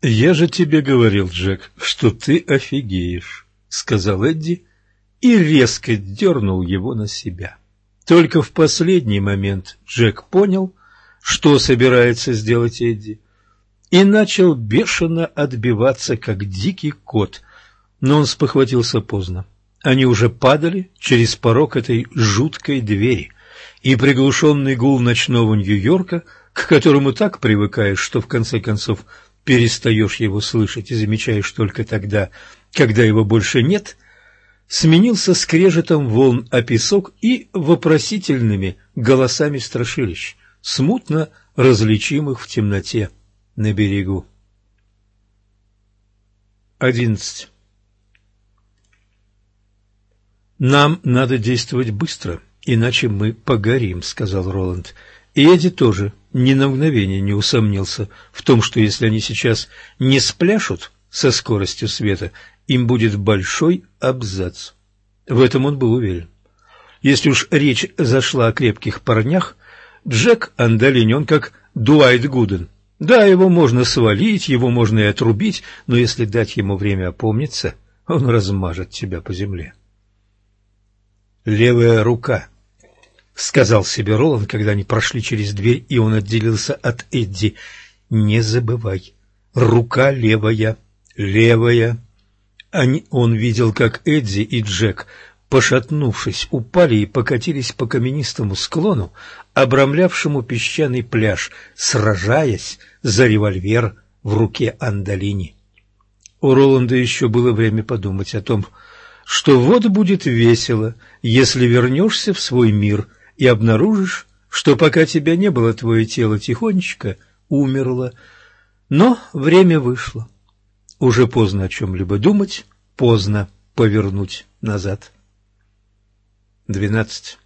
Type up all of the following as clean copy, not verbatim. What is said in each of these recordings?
«Я же тебе говорил, Джек, что ты офигеешь», — сказал Эдди и резко дернул его на себя. Только в последний момент Джек понял, что собирается сделать Эдди, и начал бешено отбиваться, как дикий кот, но он спохватился поздно. Они уже падали через порог этой жуткой двери, и приглушенный гул ночного Нью-Йорка, к которому так привыкаешь, что в конце концов перестаешь его слышать и замечаешь только тогда, когда его больше нет, сменился скрежетом волн о песок и вопросительными голосами страшилищ, смутно различимых в темноте на берегу. 11. «Нам надо действовать быстро, иначе мы погорим», — сказал Роланд. И Эдди тоже ни на мгновение не усомнился в том, что если они сейчас не спляшут со скоростью света, им будет большой абзац. В этом он был уверен. Если уж речь зашла о крепких парнях, Джек Андолини, он как Дуайт Гуден. Да, его можно свалить, его можно и отрубить, но если дать ему время опомниться, он размажет тебя по земле. «Левая рука», — сказал себе Роланд, когда они прошли через дверь, и он отделился от Эдди. «Не забывай, рука левая, левая». Он видел, как Эдди и Джек, пошатнувшись, упали и покатились по каменистому склону, обрамлявшему песчаный пляж, сражаясь за револьвер в руке Андолини. У Роланда еще было время подумать о том, что вот будет весело, если вернешься в свой мир и обнаружишь, что пока тебя не было, твое тело тихонечко умерло. Но время вышло. Уже поздно о чем-либо думать, поздно повернуть назад. 12.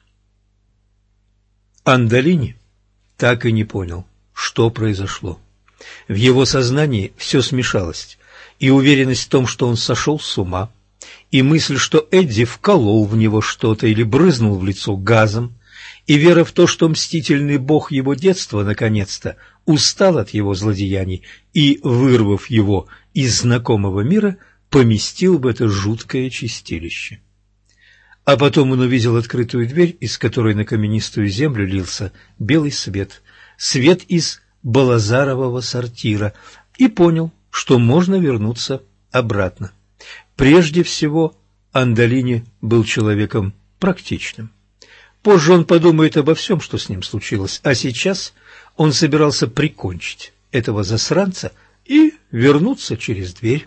Андолини так и не понял, что произошло. В его сознании все смешалось, и уверенность в том, что он сошел с ума, и мысль, что Эдди вколол в него что-то или брызнул в лицо газом, и вера в то, что мстительный бог его детства наконец-то устал от его злодеяний и, вырвав его из знакомого мира, поместил в это жуткое чистилище. А потом он увидел открытую дверь, из которой на каменистую землю лился белый свет, свет из Балазарового сортира, и понял, что можно вернуться обратно. Прежде всего, Андолини был человеком практичным. Позже он подумает обо всем, что с ним случилось, а сейчас он собирался прикончить этого засранца и вернуться через дверь.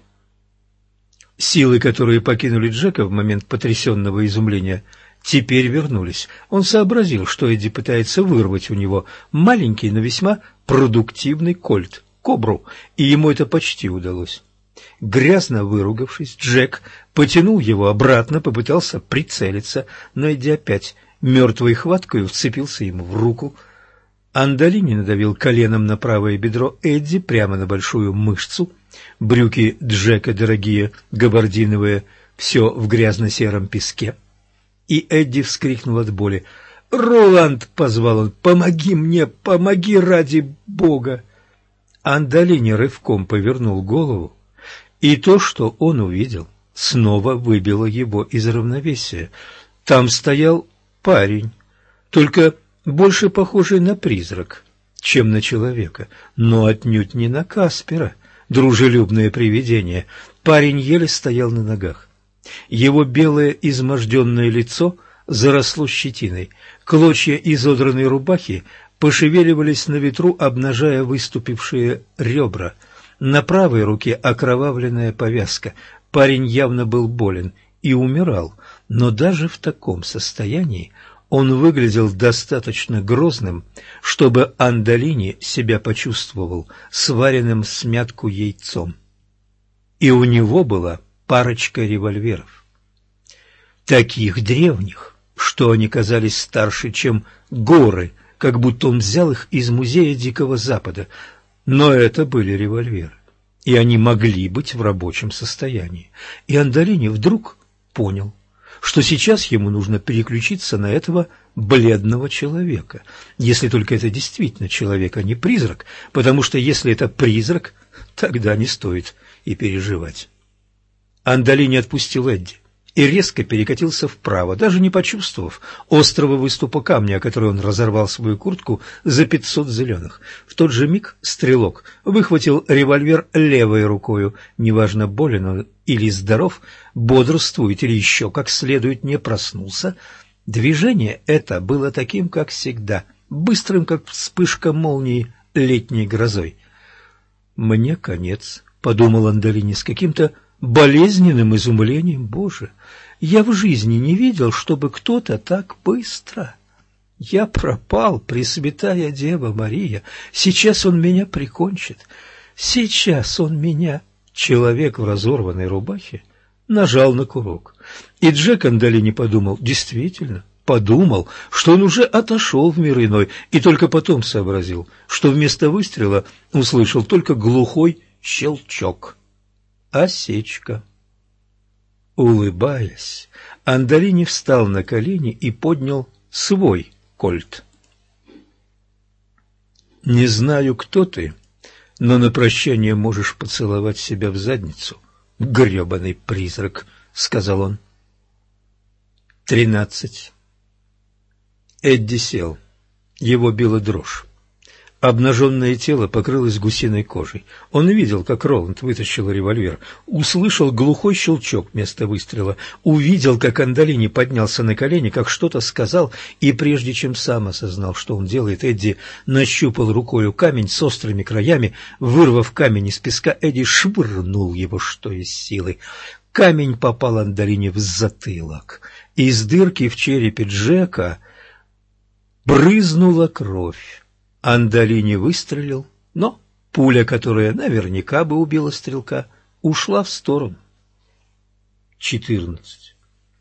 Силы, которые покинули Джека в момент потрясенного изумления, теперь вернулись. Он сообразил, что Эдди пытается вырвать у него маленький, но весьма продуктивный кольт, кобру, и ему это почти удалось. Грязно выругавшись, Джек потянул его обратно, попытался прицелиться, но Эдди опять мертвой хваткой вцепился ему в руку. Андолини надавил коленом на правое бедро Эдди прямо на большую мышцу. Брюки Джека дорогие, габардиновые, все в грязно-сером песке. И Эдди вскрикнул от боли. «Роланд!» — позвал он. «Помоги мне! Помоги ради Бога!» Андолини рывком повернул голову, и то, что он увидел, снова выбило его из равновесия. Там стоял парень, только больше похожий на призрак, чем на человека, но отнюдь не на Каспера, дружелюбное привидение. Парень еле стоял на ногах. Его белое изможденное лицо заросло щетиной, клочья изодранной рубахи пошевеливались на ветру, обнажая выступившие ребра. На правой руке окровавленная повязка. Парень явно был болен и умирал, но даже в таком состоянии он выглядел достаточно грозным, чтобы Андолини себя почувствовал сваренным всмятку яйцом. И у него была парочка револьверов. Таких древних, что они казались старше, чем горы, как будто он взял их из музея Дикого Запада. Но это были револьверы, и они могли быть в рабочем состоянии. И Андолини вдруг понял, что сейчас ему нужно переключиться на этого бледного человека, если только это действительно человек, а не призрак, потому что если это призрак, тогда не стоит и переживать. Андалини отпустил Эдди и резко перекатился вправо, даже не почувствовав острого выступа камня, о который он разорвал свою куртку за 500 зеленых. В тот же миг стрелок выхватил револьвер левой рукою. Неважно, болен он или здоров, бодрствует или еще как следует не проснулся, движение это было таким, как всегда, быстрым, как вспышка молнии летней грозой. «Мне конец», — подумал Андалини с каким-то болезненным изумлением. «Боже, я в жизни не видел, чтобы кто-то так быстро. Я пропал, Пресвятая Дева Мария. Сейчас он меня прикончит. Сейчас он меня...» Человек в разорванной рубахе нажал на курок. И Джек Андалини подумал, действительно, подумал, что он уже отошел в мир иной, и только потом сообразил, что вместо выстрела услышал только глухой щелчок. Осечка. Улыбаясь, Андалини встал на колени и поднял свой кольт. «Не знаю, кто ты, но на прощание можешь поцеловать себя в задницу, гребаный призрак», — сказал он. 13. Эдди сел. Его била дрожь. Обнаженное тело покрылось гусиной кожей. Он видел, как Роланд вытащил револьвер, услышал глухой щелчок вместо выстрела, увидел, как Андалини поднялся на колени, как что-то сказал, и прежде чем сам осознал, что он делает, Эдди нащупал рукою камень с острыми краями. Вырвав камень из песка, Эдди швырнул его, что из силы. Камень попал Андалини в затылок. Из дырки в черепе Джека брызнула кровь. Андалини выстрелил, но пуля, которая наверняка бы убила стрелка, ушла в сторону. 14.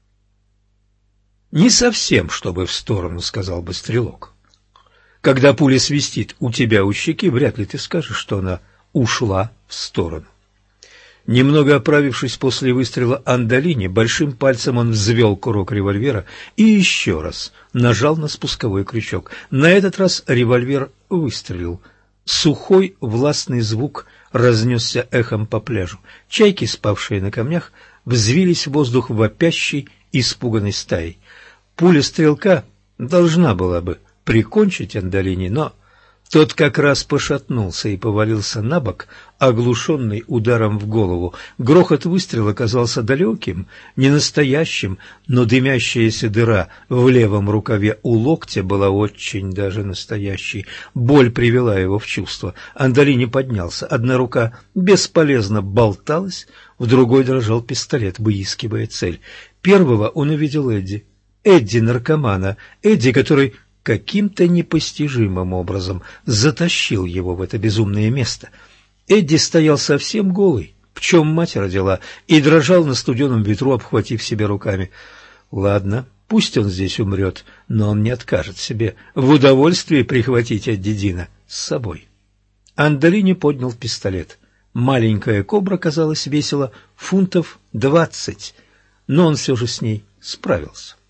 «Не совсем, чтобы в сторону», — сказал бы стрелок. «Когда пуля свистит у тебя у щеки, вряд ли ты скажешь, что она ушла в сторону». Немного оправившись после выстрела Андалини, большим пальцем он взвел курок револьвера и еще раз нажал на спусковой крючок. На этот раз револьвер выстрелил. Сухой властный звук разнесся эхом по пляжу. Чайки, спавшие на камнях, взвились в воздух вопящей, испуганной стаей. Пуля стрелка должна была бы прикончить Андалини, но тот как раз пошатнулся и повалился на бок, оглушенный ударом в голову. Грохот выстрела казался далеким, ненастоящим, но дымящаяся дыра в левом рукаве у локтя была очень даже настоящей. Боль привела его в чувство. Андалини поднялся. Одна рука бесполезно болталась, в другой дрожал пистолет, выискивая цель. Первого он увидел Эдди. Эдди наркомана. Эдди, который каким-то непостижимым образом затащил его в это безумное место. Эдди стоял совсем голый, в чем мать родила, и дрожал на студеном ветру, обхватив себя руками. Ладно, пусть он здесь умрет, но он не откажет себе в удовольствии прихватить Эдди Дина с собой. Андалини поднял пистолет. Маленькая кобра, казалось, весила фунтов 20, но он все же с ней справился.